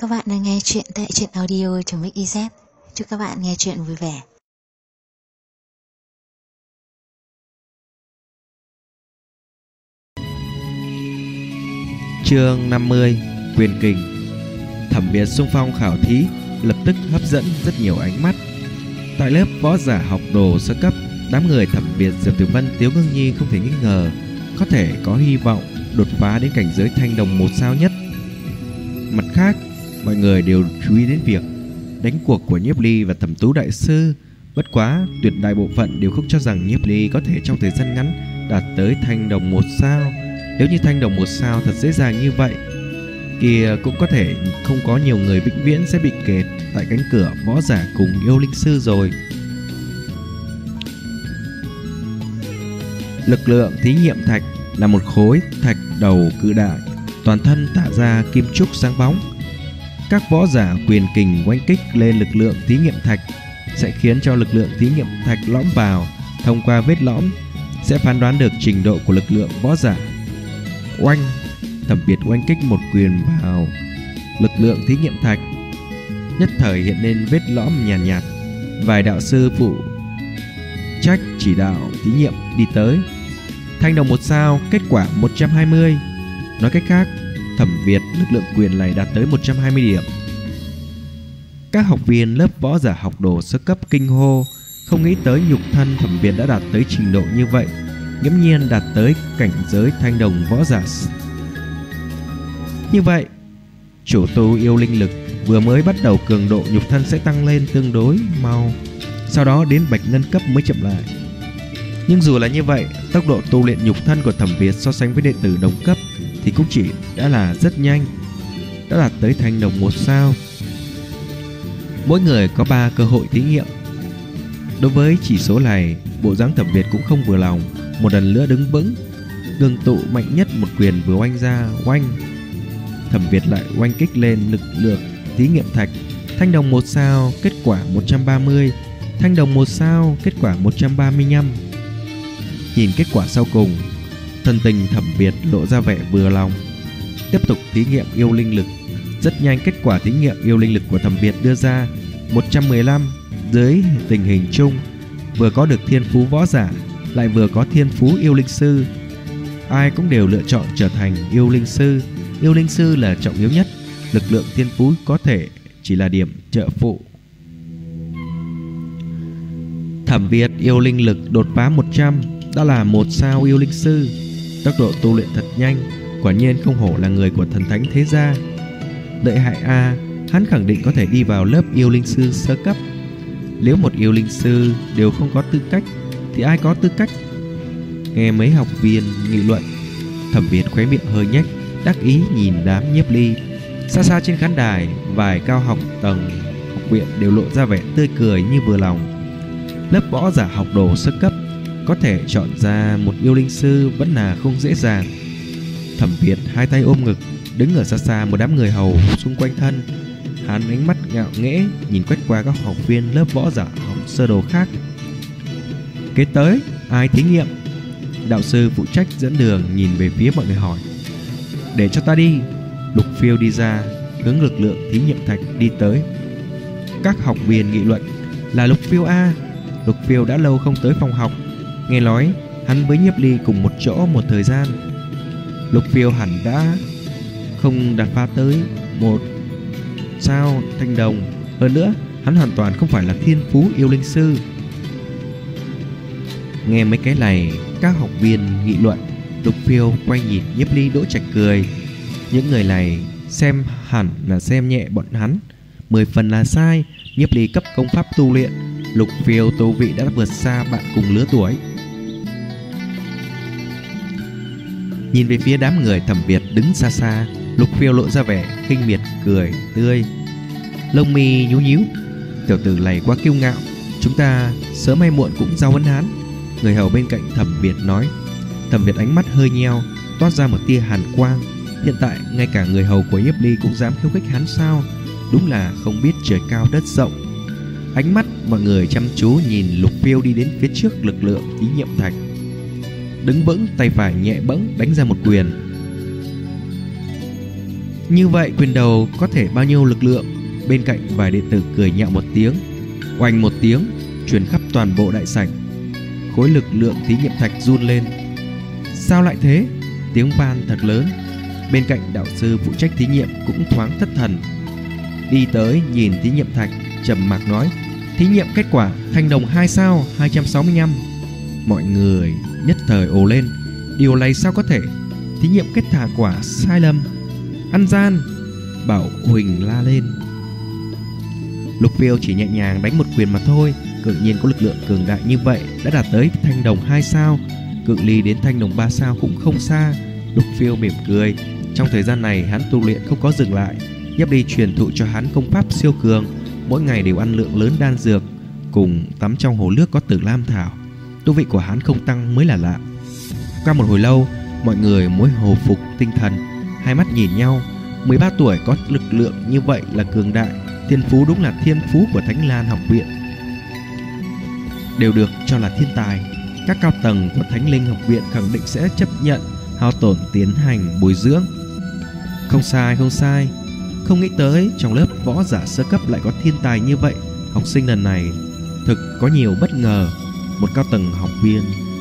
Các bạn đang nghe chuyện tại truyện audio.mix.iz. Chúc các bạn nghe chuyện vui vẻ. Chương 50 Quyền kình. Thẩm Việt xung phong khảo thí lập tức hấp dẫn rất nhiều ánh mắt. Tại lớp võ giả học đồ sơ cấp, đám người Thẩm Việt, Diệp Tử Vân, Tiếu Ngưng Nhi không thể nghi ngờ có thể có hy vọng đột phá đến cảnh giới thanh đồng 1 sao nhất. Mặt khác, mọi người đều chú ý đến việc đánh cuộc của Nhiếp Ly và Thẩm Tú đại sư. Bất quá, tuyệt đại bộ phận đều không cho rằng Nhiếp Ly có thể trong thời gian ngắn đạt tới thanh đồng 1 sao. Nếu như thanh đồng 1 sao thật dễ dàng như vậy, kia cũng có thể không có nhiều người vĩnh viễn sẽ bị kẹt tại cánh cửa võ giả cùng yêu linh sư rồi. Lực lượng thí nghiệm thạch là một khối thạch đầu cự đại, toàn thân tỏa ra kim trúc sáng bóng. Các võ giả quyền kình oanh kích lên lực lượng thí nghiệm thạch sẽ khiến cho lực lượng thí nghiệm thạch lõm vào. Thông qua vết lõm sẽ phán đoán được trình độ của lực lượng võ giả. Oanh! Thẩm Việt oanh kích một quyền vào lực lượng thí nghiệm thạch, nhất thời hiện lên vết lõm nhàn nhạt. Vài đạo sư phụ trách chỉ đạo thí nghiệm đi tới. Thanh đồng 1 sao, kết quả 120. Nói cách khác, Thẩm Việt lực lượng quyền này đạt tới 120 điểm. Các học viên lớp võ giả học đồ sơ cấp kinh hô, không nghĩ tới nhục thân Thẩm Việt đã đạt tới trình độ như vậy, nghiễm nhiên đạt tới cảnh giới thanh đồng võ giả. Như vậy, chủ tu yêu linh lực vừa mới bắt đầu cường độ nhục thân sẽ tăng lên tương đối mau, sau đó đến bạch ngân cấp mới chậm lại. Nhưng dù là như vậy, tốc độ tu luyện nhục thân của Thẩm Việt so sánh với đệ tử đồng cấp thì cũng chỉ đã là rất nhanh, đã đạt tới thanh đồng 1 sao. Mỗi người có 3 cơ hội thí nghiệm. Đối với chỉ số này, bộ dáng Thẩm Việt cũng không vừa lòng, một lần nữa đứng vững, ngưng tụ mạnh nhất một quyền vừa oanh ra. Oanh! Thẩm Việt lại oanh kích lên lực lượng thí nghiệm thạch. Thanh đồng 1 sao, kết quả 130. Thanh đồng 1 sao, kết quả 135. Nhìn kết quả sau cùng, thần tình Thẩm Việt lộ ra vẻ vừa lòng. Tiếp tục thí nghiệm yêu linh lực. Rất nhanh kết quả thí nghiệm yêu linh lực của Thẩm Việt đưa ra 115. Dưới tình hình chung, vừa có được thiên phú võ giả, lại vừa có thiên phú yêu linh sư, ai cũng đều lựa chọn trở thành yêu linh sư. Yêu linh sư là trọng yếu nhất, lực lượng thiên phú có thể chỉ là điểm trợ phụ. Thẩm Việt yêu linh lực đột phá 100, đã là 1 sao yêu linh sư. Tốc độ tu luyện thật nhanh, quả nhiên không hổ là người của thần thánh thế gia. Lợi hại a, hắn khẳng định có thể đi vào lớp yêu linh sư sơ cấp. Nếu một yêu linh sư đều không có tư cách thì ai có tư cách? Nghe mấy học viên nghị luận, Thẩm Việt khóe miệng hơi nhếch, đắc ý nhìn đám Nhiếp Ly. Xa xa trên khán đài, vài cao học tầng học viện đều lộ ra vẻ tươi cười như vừa lòng. Lớp võ giả học đồ sơ cấp có thể chọn ra một yêu linh sư vẫn là không dễ dàng. Thẩm Việt hai tay ôm ngực, đứng ở xa xa một đám người hầu xung quanh thân. Hắn ánh mắt ngạo nghễ nhìn quét qua các học viên lớp võ giả học sơ đồ khác. Kế tới ai thí nghiệm? Đạo sư phụ trách dẫn đường nhìn về phía mọi người hỏi. Để cho ta đi. Lục Phiêu đi ra, hướng lực lượng thí nghiệm thạch đi tới. Các học viên nghị luận. Là Lục Phiêu a. Lục Phiêu đã lâu không tới phòng học, nghe nói hắn với Nhiếp Ly cùng một chỗ một thời gian. Lục Phiêu hẳn đã không đột phá tới 1 sao thanh đồng. Hơn nữa, hắn hoàn toàn không phải là thiên phú yêu linh sư. Nghe mấy cái này, các học viên nghị luận. Lục Phiêu quay nhìn Nhiếp Ly, Đỗ Trạch cười. Những người này xem hẳn là xem nhẹ bọn hắn, 10 phần là sai. Nhiếp Ly cấp công pháp tu luyện, Lục Phiêu tu vị đã vượt xa bạn cùng lứa tuổi. Nhìn về phía đám người Thẩm Việt đứng xa xa, Lục Phiêu lộ ra vẻ khinh miệt cười tươi, lông mi nhíu nhíu. Tiểu tử này quá kiêu ngạo, chúng ta sớm hay muộn cũng giao huấn hắn. Người hầu bên cạnh Thẩm Việt nói. Thẩm Việt ánh mắt hơi nheo, toát ra một tia hàn quang. Hiện tại ngay cả người hầu của Nhiếp Ly cũng dám khiêu khích hắn sao? Đúng là không biết trời cao đất rộng. Ánh mắt mọi người chăm chú nhìn Lục Phiêu đi đến phía trước lực lượng thí nghiệm thạch. Đứng vững, tay phải nhẹ bẫng đánh ra một quyền. Như vậy quyền đầu có thể bao nhiêu lực lượng? Bên cạnh vài đệ tử cười nhạo một tiếng. Oanh một tiếng truyền khắp toàn bộ đại sảnh. Khối lực lượng thí nghiệm thạch run lên. Sao lại thế? Tiếng van thật lớn. Bên cạnh đạo sư phụ trách thí nghiệm cũng thoáng thất thần. Đi tới nhìn thí nghiệm thạch, trầm mặc nói: thí nghiệm kết quả thanh đồng 2 sao 265. Mọi người nhất thời ồ lên. Điều này sao có thể? Thí nghiệm kết quả sai lầm, ăn gian. Bảo Huỳnh la lên. Lục Phiêu chỉ nhẹ nhàng đánh một quyền mà thôi, tự nhiên có lực lượng cường đại như vậy đã đạt tới thanh đồng 2 sao, cự ly đến thanh đồng 3 sao cũng không xa. Lục Phiêu mỉm cười. Trong thời gian này hắn tu luyện không có dừng lại. Nhiếp Ly truyền thụ cho hắn công pháp siêu cường, mỗi ngày đều ăn lượng lớn đan dược, cùng tắm trong hồ nước có Tử Lam thảo. Tu vị của hắn không tăng mới là lạ. Qua một hồi lâu, mọi người mới hồi phục tinh thần, hai mắt nhìn nhau. 13 tuổi có lực lượng như vậy là cường đại, thiên phú đúng là thiên phú của Thánh Lan học viện, đều được cho là thiên tài. Các cao tầng của Thánh Linh học viện khẳng định sẽ chấp nhận hao tổn tiến hành bồi dưỡng. Không sai, không sai. Không nghĩ tới trong lớp võ giả sơ cấp lại có thiên tài như vậy. Học sinh lần này thực có nhiều bất ngờ. Một cao tầng học viên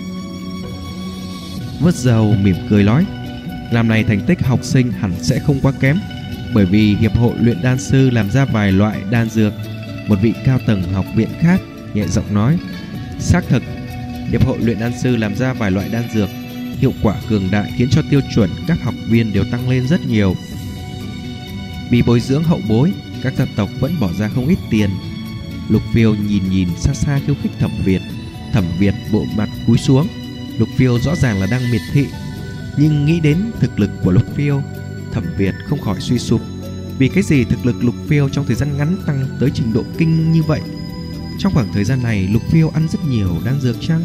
vớt dầu mỉm cười nói: làm này thành tích học sinh hẳn sẽ không quá kém, bởi vì hiệp hội luyện đan sư làm ra vài loại đan dược. Một vị cao tầng học viện khác nhẹ giọng nói: xác thực, hiệp hội luyện đan sư làm ra vài loại đan dược, hiệu quả cường đại khiến cho tiêu chuẩn các học viên đều tăng lên rất nhiều. Vì bồi dưỡng hậu bối, các gia tộc vẫn bỏ ra không ít tiền. Lục Phiêu nhìn xa xa khiêu khích Thẩm Việt. Thẩm Việt bộ mặt cúi xuống. Lục Phiêu rõ ràng là đang miệt thị, nhưng nghĩ đến thực lực của Lục Phiêu, Thẩm Việt không khỏi suy sụp. Vì cái gì thực lực Lục Phiêu trong thời gian ngắn tăng tới trình độ kinh như vậy? Trong khoảng thời gian này Lục Phiêu ăn rất nhiều đan dược chăng?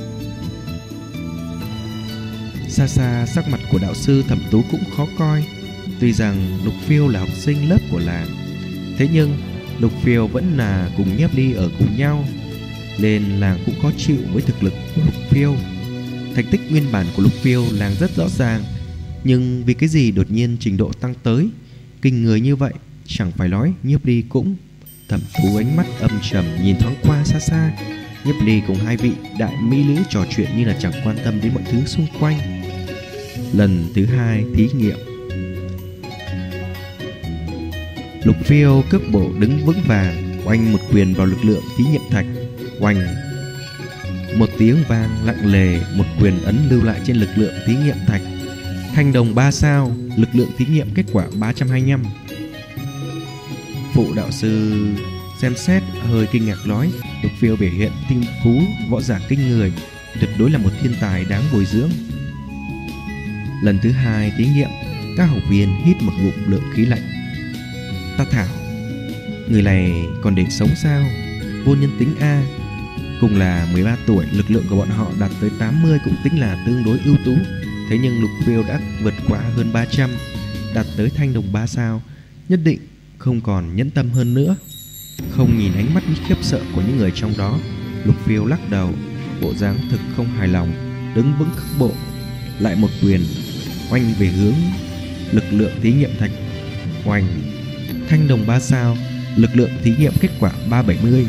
Xa xa sắc mặt của đạo sư Thẩm Tú cũng khó coi. Tuy rằng Lục Phiêu là học sinh lớp của làng, thế nhưng Lục Phiêu vẫn là cùng Nhiếp Ly ở cùng nhau, nên làng cũng khó chịu với thực lực của Lục Phiêu. Thành tích nguyên bản của Lục Phiêu làng rất rõ ràng, nhưng vì cái gì đột nhiên trình độ tăng tới kinh người như vậy? Chẳng phải nói Nhiếp Ly cũng. Thẩm Tú ánh mắt âm trầm nhìn thoáng qua xa xa. Nhiếp Ly cùng hai vị đại mỹ nữ trò chuyện như là chẳng quan tâm đến mọi thứ xung quanh. Lần thứ hai thí nghiệm, Lục Phiêu cước bộ đứng vững vàng, oanh một quyền vào lực lượng thí nghiệm thạch. Oanh một tiếng vang lặng lề, một quyền ấn lưu lại trên lực lượng thí nghiệm thạch. Thanh đồng 3 sao, lực lượng thí nghiệm kết quả 325. Phụ đạo sư xem xét hơi kinh ngạc nói: Lục Phiêu biểu hiện tinh phú võ giả kinh người, tuyệt đối là một thiên tài đáng bồi dưỡng. Lần thứ hai thí nghiệm, các học viên hít một ngụm lượng khí lạnh. Ta thảo, người này còn để sống sao? Vô nhân tính a. Cùng là 13 tuổi, lực lượng của bọn họ đạt tới 80 cũng tính là tương đối ưu tú. Thế nhưng Lục Phiêu đã vượt qua hơn 300, đạt tới thanh đồng 3 sao, nhất định không còn nhẫn tâm hơn nữa. Không nhìn ánh mắt khiếp sợ của những người trong đó, Lục Phiêu lắc đầu, bộ dáng thực không hài lòng, đứng vững cước bộ, lại một quyền oanh về hướng lực lượng thí nghiệm thạch. Oanh, thanh đồng 3 sao, lực lượng thí nghiệm kết quả 370.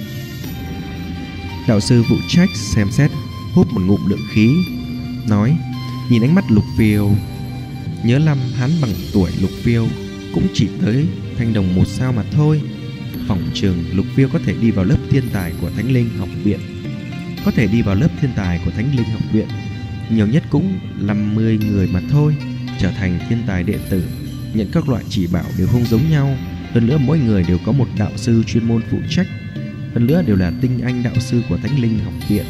Đạo sư phụ trách xem xét hút một ngụm lượng khí, nói: nhìn ánh mắt Lục Phiêu, nhớ năm hắn bằng tuổi Lục Phiêu cũng chỉ tới thanh đồng 1 sao mà thôi. Phỏng chừng Lục Phiêu có thể đi vào lớp thiên tài của Thánh Linh học viện. Có thể đi vào lớp thiên tài của Thánh Linh học viện, nhiều nhất cũng 50 người mà thôi. Trở thành thiên tài đệ tử, nhận các loại chỉ bảo đều không giống nhau. Hơn nữa mỗi người đều có một đạo sư chuyên môn phụ trách. Hơn nữa đều là tinh anh đạo sư của Thánh Linh học viện.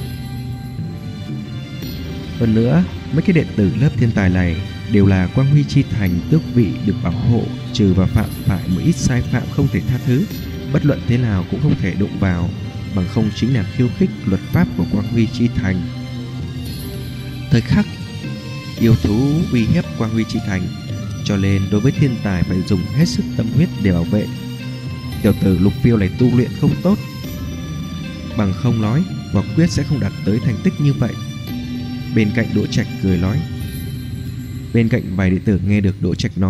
Hơn nữa mấy cái đệ tử lớp thiên tài này đều là Quang Huy chi thành tước vị, được bảo hộ, trừ và phạm phải một ít sai phạm không thể tha thứ, bất luận thế nào cũng không thể đụng vào, bằng không chính là khiêu khích luật pháp của Quang Huy chi thành. Thời khắc yêu thú uy hiếp Quang Huy chi thành, cho nên đối với thiên tài phải dùng hết sức tâm huyết để bảo vệ. Tiểu tử Lục Phiêu này tu luyện không tốt, bằng không nói Võ Quyết sẽ không đạt tới thành tích như vậy. Bên cạnh Đỗ Trạch cười nói. Bên cạnh vài đệ tử nghe được Đỗ Trạch nói,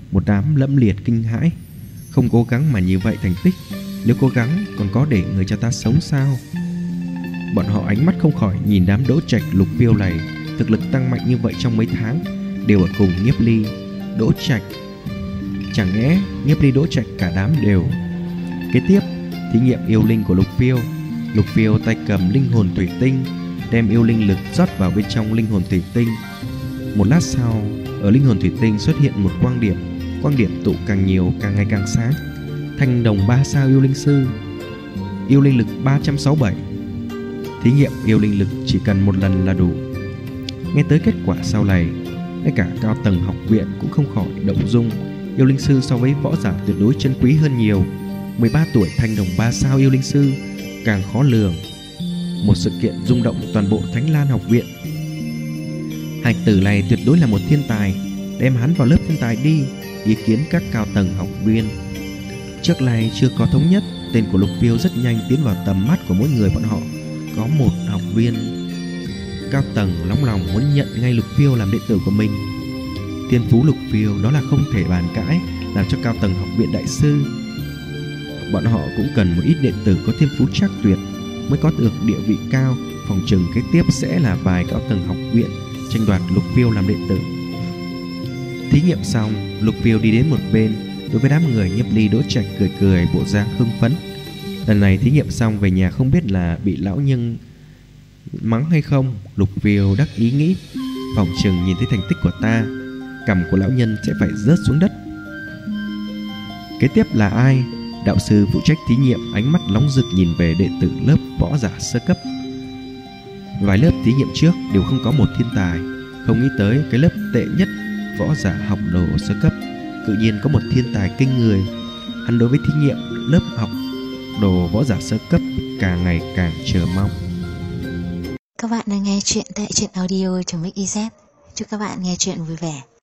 Một đám lẫm liệt kinh hãi. Không cố gắng mà như vậy thành tích, nếu cố gắng còn có để người cho ta sống sao? Bọn họ ánh mắt không khỏi nhìn đám Đỗ Trạch, Lục Phiêu này. Thực lực tăng mạnh như vậy trong mấy tháng, đều ở cùng Nhiếp Ly, Đỗ Trạch. Chẳng lẽ Nhiếp Ly, Đỗ Trạch cả đám đều? Kế tiếp, thí nghiệm yêu linh của Lục Phiêu. Lục Phiêu tay cầm linh hồn thủy tinh, đem yêu linh lực rót vào bên trong linh hồn thủy tinh. Một lát sau, ở linh hồn thủy tinh xuất hiện một quang điểm. Quang điểm tụ càng nhiều, càng ngày càng sáng. Thanh đồng 3 sao yêu linh sư, yêu linh lực 367. Thí nghiệm yêu linh lực chỉ cần một lần là đủ. Nghe tới kết quả sau này, ngay cả cao tầng học viện cũng không khỏi động dung. Yêu linh sư so với võ giả tuyệt đối chân quý hơn nhiều. 13 tuổi thanh đồng 3 sao yêu linh sư càng khó lường. Một sự kiện rung động toàn bộ Thánh Lan học viện. Hạch tử này tuyệt đối là một thiên tài, đem hắn vào lớp thiên tài đi. Ý kiến các cao tầng học viên trước này chưa có thống nhất. Tên của Lục Phiêu rất nhanh tiến vào tầm mắt của mỗi người bọn họ. Có một học viên cao tầng nóng lòng muốn nhận ngay Lục Phiêu làm đệ tử của mình. Thiên phú Lục Phiêu đó là không thể bàn cãi, làm cho cao tầng học viện đại sư. Bọn họ cũng cần một ít đệ tử có thiên phú chắc tuyệt mới có được địa vị cao. Phòng chừng kế tiếp sẽ là vài cao tầng học viện tranh đoạt Lục Phiêu làm đệ tử. Thí nghiệm xong, Lục Phiêu đi đến một bên, đối với đám người Nhiếp Ly, Đỗ Trạch cười cười bộ dáng hưng phấn. Lần này thí nghiệm xong về nhà không biết là bị lão nhân mắng hay không. Lục Phiêu đắc ý nghĩ, phòng chừng nhìn thấy thành tích của ta, cằm của lão nhân sẽ phải rớt xuống đất. Kế tiếp là ai? Đạo sư phụ trách thí nghiệm ánh mắt nóng rực nhìn về đệ tử lớp võ giả sơ cấp. Vài lớp thí nghiệm trước đều không có một thiên tài, không nghĩ tới cái lớp tệ nhất võ giả học đồ sơ cấp tự nhiên có một thiên tài kinh người. Hắn đối với thí nghiệm lớp học đồ võ giả sơ cấp càng ngày càng chờ mong. Các bạn đang nghe chuyện tại truyện audio.mix.iz. Chúc các bạn nghe chuyện vui vẻ.